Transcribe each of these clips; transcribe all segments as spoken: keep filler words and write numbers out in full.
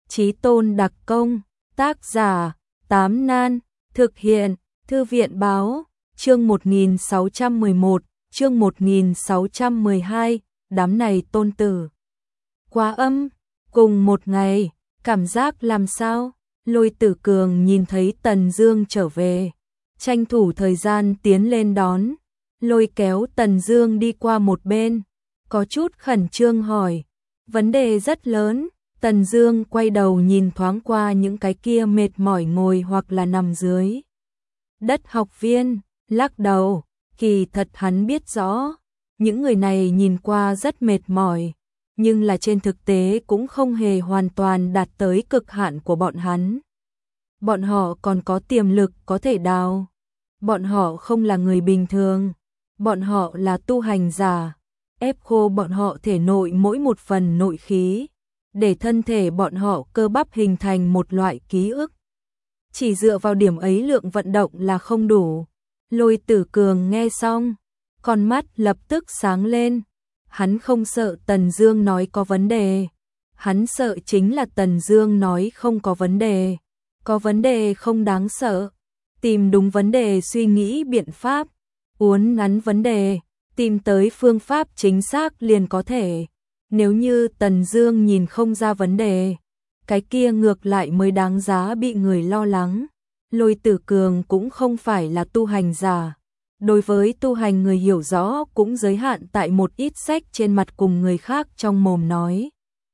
Chí Tôn đặc công, tác giả, Tám Nan, thực hiện, Thư viện báo, chương một nghìn sáu trăm mười một, chương một nghìn sáu trăm mười hai, đám này tôn tử. Quá âm, cùng một ngày, cảm giác làm sao? Lôi Tử Cường nhìn thấy Tần Dương trở về, tranh thủ thời gian tiến lên đón, lôi kéo Tần Dương đi qua một bên, có chút khẩn trương hỏi, vấn đề rất lớn. Tần Dương quay đầu nhìn thoáng qua những cái kia mệt mỏi ngồi hoặc là nằm dưới đất học viên, lắc đầu, kỳ thật hắn biết rõ, những người này nhìn qua rất mệt mỏi, nhưng là trên thực tế cũng không hề hoàn toàn đạt tới cực hạn của bọn hắn. Bọn họ còn có tiềm lực có thể đào. Bọn họ không là người bình thường, bọn họ là tu hành giả, ép khô bọn họ thể nội mỗi một phần nội khí, để thân thể bọn họ cơ bắp hình thành một loại ký ức. Chỉ dựa vào điểm ấy lượng vận động là không đủ. Lôi Tử Cường nghe xong, con mắt lập tức sáng lên. Hắn không sợ Tần Dương nói có vấn đề, hắn sợ chính là Tần Dương nói không có vấn đề. Có vấn đề không đáng sợ, tìm đúng vấn đề suy nghĩ biện pháp, uốn nắn vấn đề, tìm tới phương pháp chính xác liền có thể. Nếu như Tần Dương nhìn không ra vấn đề, cái kia ngược lại mới đáng giá bị người lo lắng. Lôi Tử Cường cũng không phải là tu hành giả, đối với tu hành người hiểu rõ cũng giới hạn tại một ít sách trên mặt cùng người khác trong mồm nói.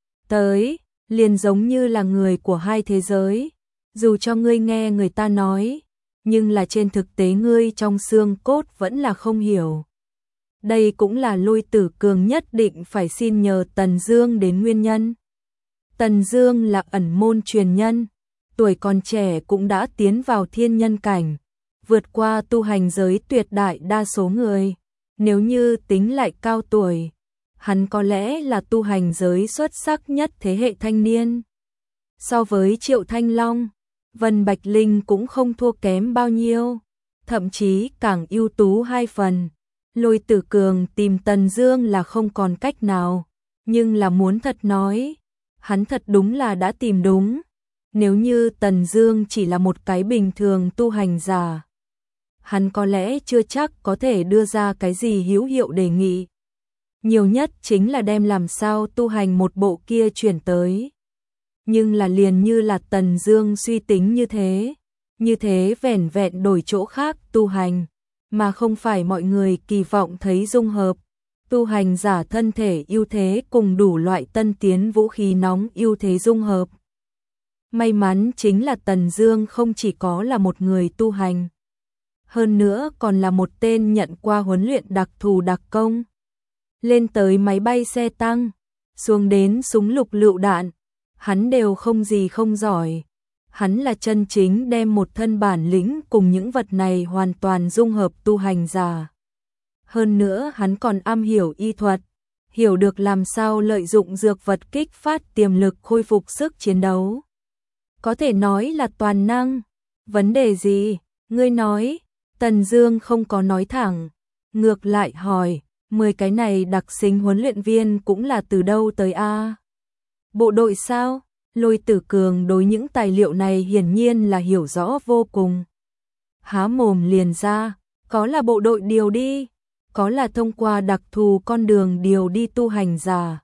Tới, liền giống như là người của hai thế giới, dù cho ngươi nghe người ta nói, nhưng là trên thực tế ngươi trong xương cốt vẫn là không hiểu. Đây cũng là Lôi Tử Cường nhất định phải xin nhờ Tần Dương đến nguyên nhân. Tần Dương là ẩn môn truyền nhân, tuổi còn trẻ cũng đã tiến vào thiên nhân cảnh, vượt qua tu hành giới tuyệt đại đa số người. Nếu như tính lại cao tuổi, hắn có lẽ là tu hành giới xuất sắc nhất thế hệ thanh niên. So với Triệu Thanh Long, Vân Bạch Linh cũng không thua kém bao nhiêu, thậm chí càng ưu tú hai phần. Lôi Tử Cường tìm Tần Dương là không còn cách nào, nhưng là muốn thật nói, hắn thật đúng là đã tìm đúng. Nếu như Tần Dương chỉ là một cái bình thường tu hành giả, hắn có lẽ chưa chắc có thể đưa ra cái gì hữu hiệu đề nghị. Nhiều nhất chính là đem làm sao tu hành một bộ kia chuyển tới. Nhưng là liền như là Tần Dương suy tính như thế, như thế vẻn vẹn đổi chỗ khác tu hành, mà không phải mọi người kỳ vọng thấy dung hợp. Tu hành giả thân thể ưu thế cùng đủ loại tân tiến vũ khí nóng ưu thế dung hợp. May mắn chính là Tần Dương không chỉ có là một người tu hành, hơn nữa còn là một tên nhận qua huấn luyện đặc thù đặc công. Lên tới máy bay xe tăng, xuống đến súng lục lựu đạn, hắn đều không gì không giỏi. Hắn là chân chính đem một thân bản lĩnh cùng những vật này hoàn toàn dung hợp tu hành giả. Hơn nữa hắn còn am hiểu y thuật, hiểu được làm sao lợi dụng dược vật kích phát tiềm lực khôi phục sức chiến đấu. Có thể nói là toàn năng. Vấn đề gì? Ngươi nói. Tần Dương không có nói thẳng, ngược lại hỏi, mười cái này đặc sinh huấn luyện viên cũng là từ đâu tới a? Bộ đội sao? Lôi Tử Cường đối những tài liệu này hiển nhiên là hiểu rõ vô cùng. Há mồm liền ra, có là bộ đội điều đi, có là thông qua đặc thù con đường điều đi tu hành giả.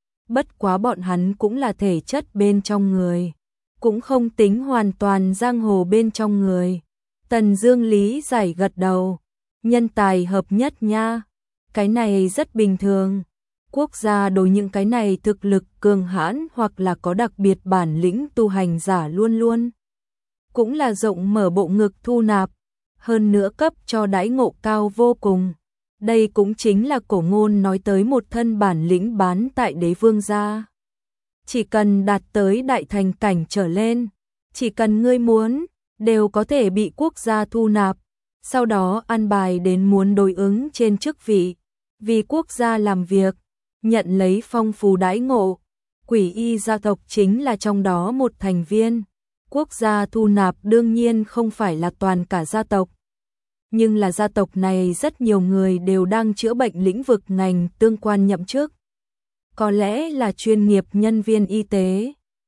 Bất quá bọn hắn cũng là thể chất bên trong người, cũng không tính hoàn toàn giang hồ bên trong người. Tần Dương lý giải gật đầu, nhân tài hợp nhất nha, cái này rất bình thường. Quốc gia đối những cái này thực lực cường hãn hoặc là có đặc biệt bản lĩnh tu hành giả luôn luôn cũng là rộng mở bộ ngực thu nạp, hơn nữa cấp cho đãi ngộ cao vô cùng. Đây cũng chính là cổ ngôn nói tới một thân bản lĩnh bán tại đế vương gia. Chỉ cần đạt tới đại thành cảnh trở lên, chỉ cần ngươi muốn, đều có thể bị quốc gia thu nạp, sau đó an bài đến muốn đối ứng trên chức vị, vì quốc gia làm việc, nhận lấy phong phú đãi ngộ. Quỷ Y gia tộc chính là trong đó một thành viên. Quốc gia thu nạp đương nhiên không phải là toàn cả gia tộc, nhưng là gia tộc này rất nhiều người đều đang chữa bệnh lĩnh vực ngành tương quan nhậm chức. Có lẽ là chuyên nghiệp nhân viên y tế,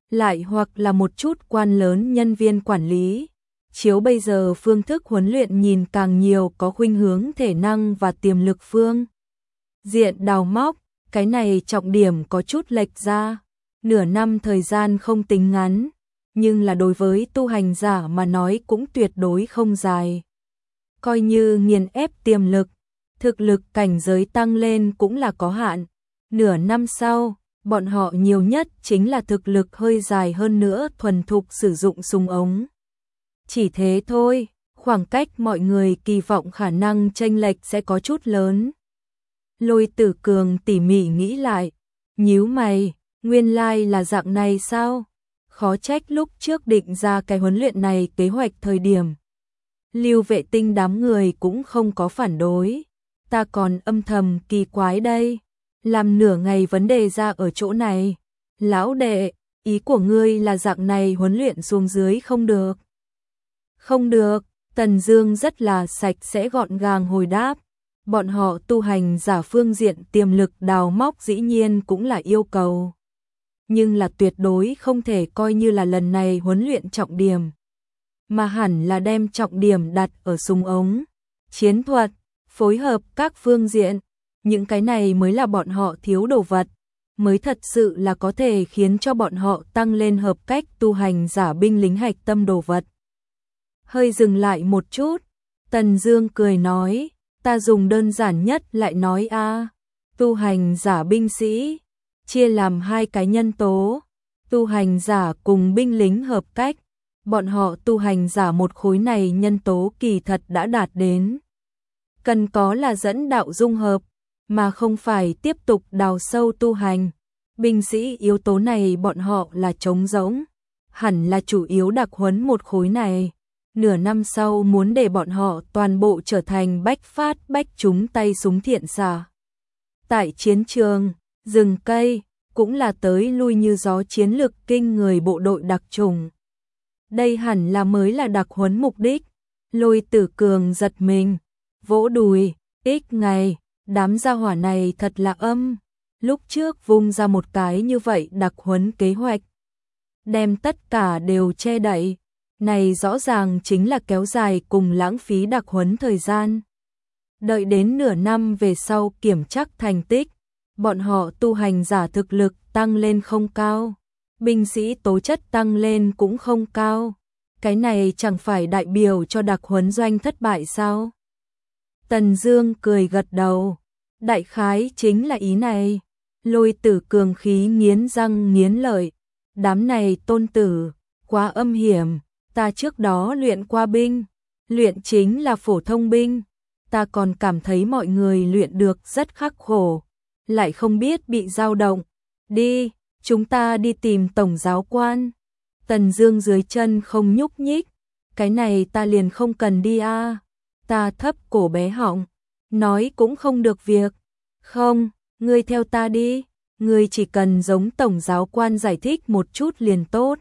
lại hoặc là một chút quan lớn nhân viên quản lý. Chiếu bây giờ phương thức huấn luyện nhìn càng nhiều có khuynh hướng thể năng và tiềm lực phương diện đào móc, cái này trọng điểm có chút lệch ra. Nửa năm thời gian không tính ngắn, nhưng là đối với tu hành giả mà nói cũng tuyệt đối không dài. Coi như nghiền ép tiềm lực, thực lực cảnh giới tăng lên cũng là có hạn. Nửa năm sau, bọn họ nhiều nhất chính là thực lực hơi dài hơn nữa thuần thục sử dụng súng ống. Chỉ thế thôi, khoảng cách mọi người kỳ vọng khả năng chênh lệch sẽ có chút lớn. Lôi Tử Cường tỉ mỉ nghĩ lại, nhíu mày, nguyên lai là dạng này sao? Khó trách lúc trước định ra cái huấn luyện này kế hoạch thời điểm. Lưu Vệ Tinh đám người cũng không có phản đối, ta còn âm thầm kỳ quái đây. Làm nửa ngày vấn đề ra ở chỗ này. Lão đệ, ý của ngươi là dạng này huấn luyện xuống dưới không được. Không được, Tần Dương rất là sạch sẽ gọn gàng hồi đáp. Bọn họ tu hành giả phương diện tiềm lực đào móc dĩ nhiên cũng là yêu cầu. Nhưng là tuyệt đối không thể coi như là lần này huấn luyện trọng điểm. Mà hẳn là đem trọng điểm đặt ở súng ống, chiến thuật, phối hợp các phương diện. Những cái này mới là bọn họ thiếu đồ vật, mới thật sự là có thể khiến cho bọn họ tăng lên hợp cách tu hành giả binh lính hạch tâm đồ vật. Hơi dừng lại một chút, Tần Dương cười nói, ta dùng đơn giản nhất lại nói a, tu hành giả binh sĩ chia làm hai cái nhân tố, tu hành giả cùng binh lính hợp cách. Bọn họ tu hành giả một khối này nhân tố kỳ thật đã đạt đến. Cần có là dẫn đạo dung hợp, mà không phải tiếp tục đào sâu tu hành. Binh sĩ yếu tố này bọn họ là trống rỗng, hẳn là chủ yếu đặc huấn một khối này. Nửa năm sau muốn để bọn họ toàn bộ trở thành bách phát bách trúng tay súng thiện xạ. Tại chiến trường, rừng cây, cũng là tới lui như gió chiến lực kinh người bộ đội đặc chủng. Đây hẳn là mới là đặc huấn mục đích. Lôi Tử Cường giật mình, vỗ đùi, ích ngày, đám gia hỏa này thật là âm. Lúc trước vung ra một cái như vậy đặc huấn kế hoạch, đem tất cả đều che đậy. Này rõ ràng chính là kéo dài cùng lãng phí đặc huấn thời gian. Đợi đến nửa năm về sau kiểm tra thành tích, bọn họ tu hành giả thực lực tăng lên không cao, binh sĩ tố chất tăng lên cũng không cao. Cái này chẳng phải đại biểu cho đặc huấn doanh thất bại sao? Tần Dương cười gật đầu, đại khái chính là ý này. Lôi Tử Cường khí nghiến răng nghiến lợi, đám này tôn tử, quá âm hiểm. Ta trước đó luyện qua binh, luyện chính là phổ thông binh, ta còn cảm thấy mọi người luyện được rất khắc khổ, lại không biết bị dao động. Đi, chúng ta đi tìm tổng giáo quan. Tần Dương dưới chân không nhúc nhích, cái này ta liền không cần đi a. À. Ta thấp cổ bé họng, nói cũng không được việc. Không, ngươi theo ta đi, ngươi chỉ cần giống tổng giáo quan giải thích một chút liền tốt.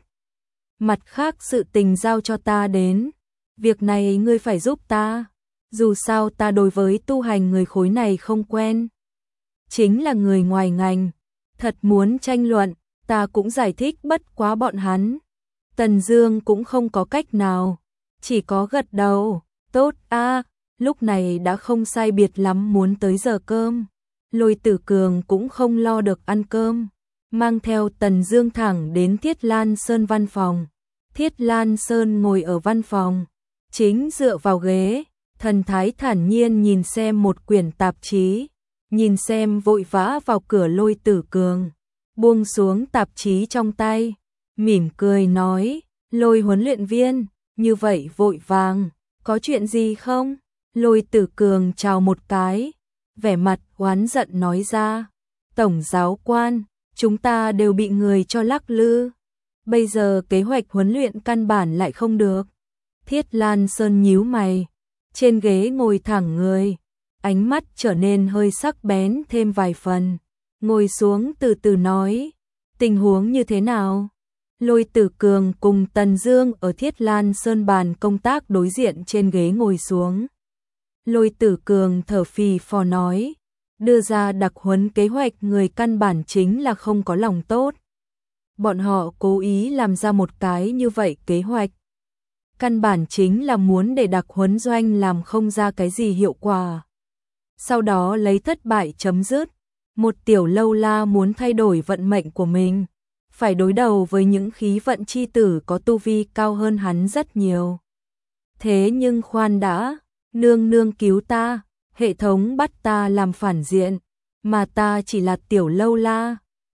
Mặt khác sự tình giao cho ta đến, việc này ngươi phải giúp ta, dù sao ta đối với tu hành người khối này không quen. Chính là người ngoài ngành, thật muốn tranh luận, ta cũng giải thích bất quá bọn hắn. Tần Dương cũng không có cách nào, chỉ có gật đầu, tốt a, lúc này đã không sai biệt lắm muốn tới giờ cơm. Lôi Tử Cường cũng không lo được ăn cơm, mang theo Tần Dương thẳng đến Thiết Lan Sơn văn phòng. Thiết Lan Sơn ngồi ở văn phòng, chính dựa vào ghế, thần thái thản nhiên nhìn xem một quyển tạp chí, nhìn xem vội vã vào cửa Lôi Tử Cường, buông xuống tạp chí trong tay, mỉm cười nói, Lôi huấn luyện viên, như vậy vội vàng, có chuyện gì không? Lôi Tử Cường chào một cái, vẻ mặt oán giận nói ra, tổng giáo quan, chúng ta đều bị người cho lắc lư. Bây giờ kế hoạch huấn luyện căn bản lại không được. Thiết Lan Sơn nhíu mày, trên ghế ngồi thẳng người, ánh mắt trở nên hơi sắc bén thêm vài phần, ngồi xuống từ từ nói, tình huống như thế nào? Lôi Tử Cường cùng Tần Dương ở Thiết Lan Sơn bàn công tác đối diện trên ghế ngồi xuống. Lôi Tử Cường thở phì phò nói, đưa ra đặc huấn kế hoạch người căn bản chính là không có lòng tốt. Bọn họ cố ý làm ra một cái như vậy kế hoạch. Căn bản chính là muốn để đặc huấn doanh làm không ra cái gì hiệu quả. Sau đó lấy thất bại chấm dứt. Một tiểu lâu la muốn thay đổi vận mệnh của mình, phải đối đầu với những khí vận chi tử có tu vi cao hơn hắn rất nhiều. Thế nhưng khoan đã, nương nương cứu ta, hệ thống bắt ta làm phản diện, mà ta chỉ là tiểu lâu la.